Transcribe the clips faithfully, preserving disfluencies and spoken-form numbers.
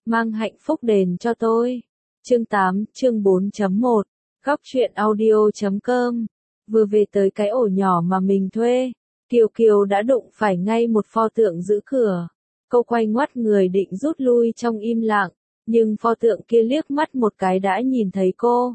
mang hạnh phúc đền cho tôi. Chương tám, chương bốn chấm một, góc truyện audio chấm com. Vừa về tới cái ổ nhỏ mà mình thuê, Kiều Kiều đã đụng phải ngay một pho tượng giữ cửa. Cô quay ngoắt người định rút lui trong im lặng, nhưng pho tượng kia liếc mắt một cái đã nhìn thấy cô.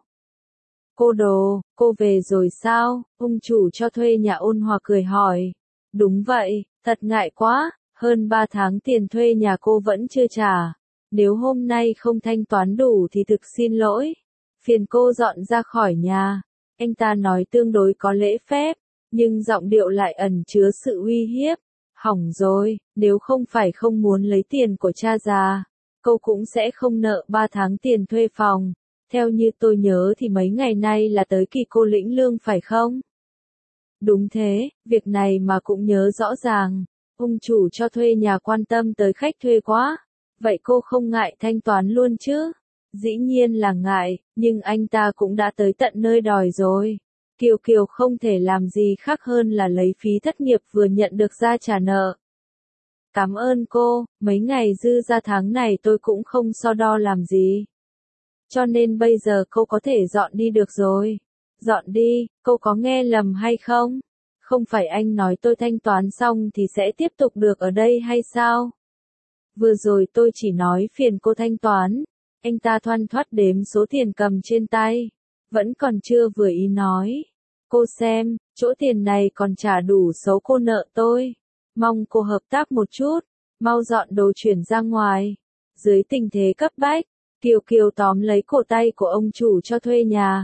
Cô Đồ, cô về rồi sao? Ông chủ cho thuê nhà ôn hòa cười hỏi. Đúng vậy, thật ngại quá, hơn ba tháng tiền thuê nhà cô vẫn chưa trả. Nếu hôm nay không thanh toán đủ thì thực xin lỗi. Phiền cô dọn ra khỏi nhà. Anh ta nói tương đối có lễ phép, nhưng giọng điệu lại ẩn chứa sự uy hiếp. Hỏng rồi, nếu không phải không muốn lấy tiền của cha già, cô cũng sẽ không nợ ba tháng tiền thuê phòng. Theo như tôi nhớ thì mấy ngày nay là tới kỳ cô lĩnh lương phải không? Đúng thế, việc này mà cũng nhớ rõ ràng. Ông chủ cho thuê nhà quan tâm tới khách thuê quá. Vậy cô không ngại thanh toán luôn chứ? Dĩ nhiên là ngại, nhưng anh ta cũng đã tới tận nơi đòi rồi. Kiều Kiều không thể làm gì khác hơn là lấy phí thất nghiệp vừa nhận được ra trả nợ. Cảm ơn cô, mấy ngày dư ra tháng này tôi cũng không so đo làm gì. Cho nên bây giờ cô có thể dọn đi được rồi. Dọn đi, cô có nghe lầm hay không? Không phải anh nói tôi thanh toán xong thì sẽ tiếp tục được ở đây hay sao? Vừa rồi tôi chỉ nói phiền cô thanh toán. Anh ta thoăn thoắt đếm số tiền cầm trên tay. Vẫn còn chưa vừa ý nói. Cô xem, chỗ tiền này còn trả đủ số cô nợ tôi. Mong cô hợp tác một chút. Mau dọn đồ chuyển ra ngoài. Dưới tình thế cấp bách, Kiều Kiều tóm lấy cổ tay của ông chủ cho thuê nhà.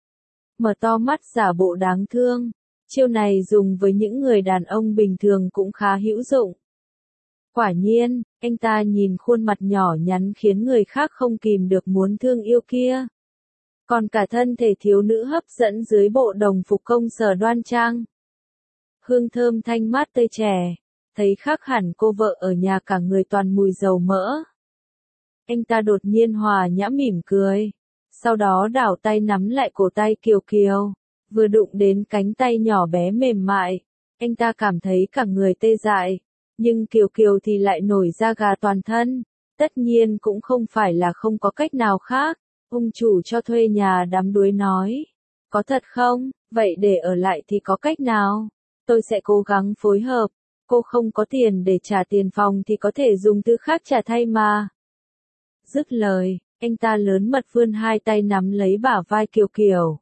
Mở to mắt giả bộ đáng thương. Chiêu này dùng với những người đàn ông bình thường cũng khá hữu dụng. Quả nhiên, anh ta nhìn khuôn mặt nhỏ nhắn khiến người khác không kìm được muốn thương yêu kia. Còn cả thân thể thiếu nữ hấp dẫn dưới bộ đồng phục công sở đoan trang. Hương thơm thanh mát tươi trẻ, thấy khác hẳn cô vợ ở nhà cả người toàn mùi dầu mỡ. Anh ta đột nhiên hòa nhã mỉm cười, sau đó đảo tay nắm lại cổ tay Kiều Kiều, vừa đụng đến cánh tay nhỏ bé mềm mại, anh ta cảm thấy cả người tê dại, nhưng Kiều Kiều thì lại nổi da gà toàn thân, tất nhiên cũng không phải là không có cách nào khác, ông chủ cho thuê nhà đắm đuối nói, có thật không, vậy để ở lại thì có cách nào, tôi sẽ cố gắng phối hợp, cô không có tiền để trả tiền phòng thì có thể dùng thứ khác trả thay mà. Dứt lời, anh ta lớn mật vươn hai tay nắm lấy bả vai Kiều Kiều.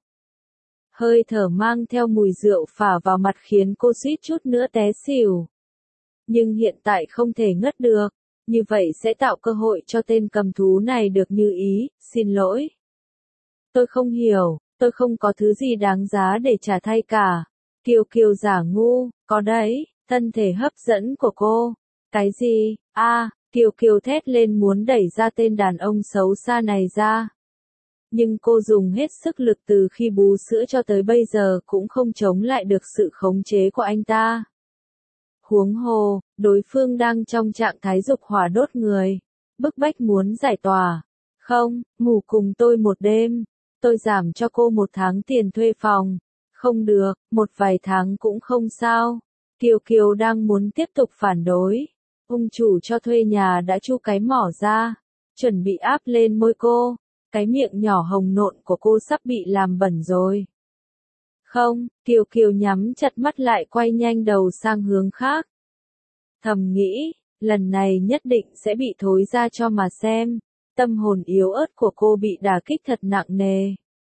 Hơi thở mang theo mùi rượu phả vào mặt khiến cô suýt chút nữa té xỉu. Nhưng hiện tại không thể ngất được, như vậy sẽ tạo cơ hội cho tên cầm thú này được như ý, xin lỗi. Tôi không hiểu, tôi không có thứ gì đáng giá để trả thay cả. Kiều Kiều giả ngu, có đấy, thân thể hấp dẫn của cô. Cái gì, a à, Kiều Kiều thét lên muốn đẩy ra tên đàn ông xấu xa này ra. Nhưng cô dùng hết sức lực từ khi bú sữa cho tới bây giờ cũng không chống lại được sự khống chế của anh ta. Huống hồ, đối phương đang trong trạng thái dục hỏa đốt người, bức bách muốn giải tỏa. Không, ngủ cùng tôi một đêm, tôi giảm cho cô một tháng tiền thuê phòng. Không được, một vài tháng cũng không sao. Kiều Kiều đang muốn tiếp tục phản đối. Ông chủ cho thuê nhà đã chu cái mỏ ra, chuẩn bị áp lên môi cô. Cái miệng nhỏ hồng nộn của cô sắp bị làm bẩn rồi. Không, Kiều Kiều nhắm chặt mắt lại quay nhanh đầu sang hướng khác. Thầm nghĩ, lần này nhất định sẽ bị thối ra cho mà xem. Tâm hồn yếu ớt của cô bị đả kích thật nặng nề.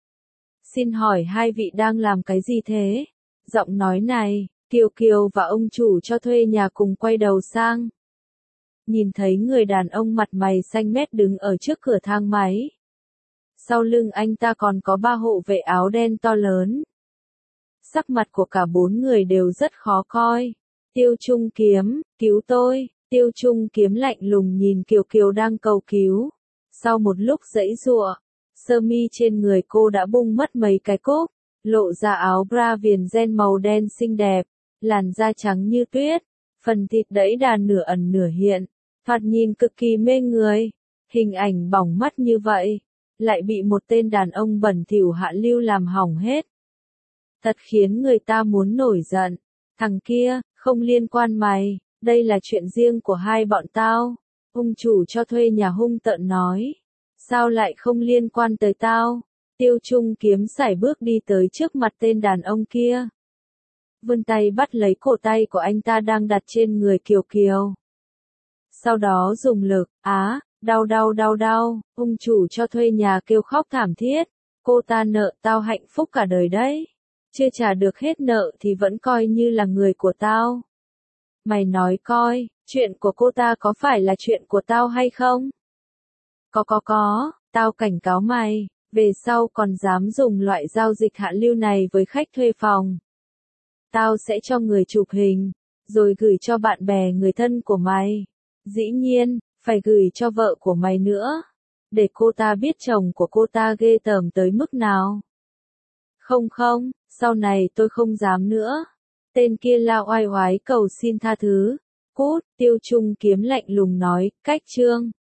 Xin hỏi hai vị đang làm cái gì thế? Giọng nói này, Kiều Kiều và ông chủ cho thuê nhà cùng quay đầu sang. Nhìn thấy người đàn ông mặt mày xanh mét đứng ở trước cửa thang máy. Sau lưng anh ta còn có ba hộ vệ áo đen to lớn. Sắc mặt của cả bốn người đều rất khó coi. Tiêu Trung Kiếm, cứu tôi. Tiêu Trung Kiếm lạnh lùng nhìn Kiều Kiều đang cầu cứu. Sau một lúc giãy giụa, sơ mi trên người cô đã bung mất mấy cái cúc, lộ ra áo bra viền ren màu đen xinh đẹp, làn da trắng như tuyết, phần thịt đẫy đà nửa ẩn nửa hiện, thoạt nhìn cực kỳ mê người. Hình ảnh bỏng mắt như vậy, lại bị một tên đàn ông bẩn thỉu hạ lưu làm hỏng hết. Thật khiến người ta muốn nổi giận. Thằng kia, không liên quan mày, đây là chuyện riêng của hai bọn tao. Ông chủ cho thuê nhà hung tợn nói. Sao lại không liên quan tới tao? Tiêu Trung Kiếm sải bước đi tới trước mặt tên đàn ông kia. Vươn tay bắt lấy cổ tay của anh ta đang đặt trên người Kiều Kiều. Sau đó dùng lực, á, đau đau đau đau, ông chủ cho thuê nhà kêu khóc thảm thiết. Cô ta nợ tao hạnh phúc cả đời đấy. Chưa trả được hết nợ thì vẫn coi như là người của tao. Mày nói coi, chuyện của cô ta có phải là chuyện của tao hay không? Có có có, tao cảnh cáo mày, về sau còn dám dùng loại giao dịch hạ lưu này với khách thuê phòng. Tao sẽ cho người chụp hình, rồi gửi cho bạn bè người thân của mày. Dĩ nhiên, phải gửi cho vợ của mày nữa. Để cô ta biết chồng của cô ta ghê tởm tới mức nào. Không không, sau này tôi không dám nữa. Tên kia la oai oái cầu xin tha thứ. Cút, Tiêu Trung Kiếm lạnh lùng nói, cách chương.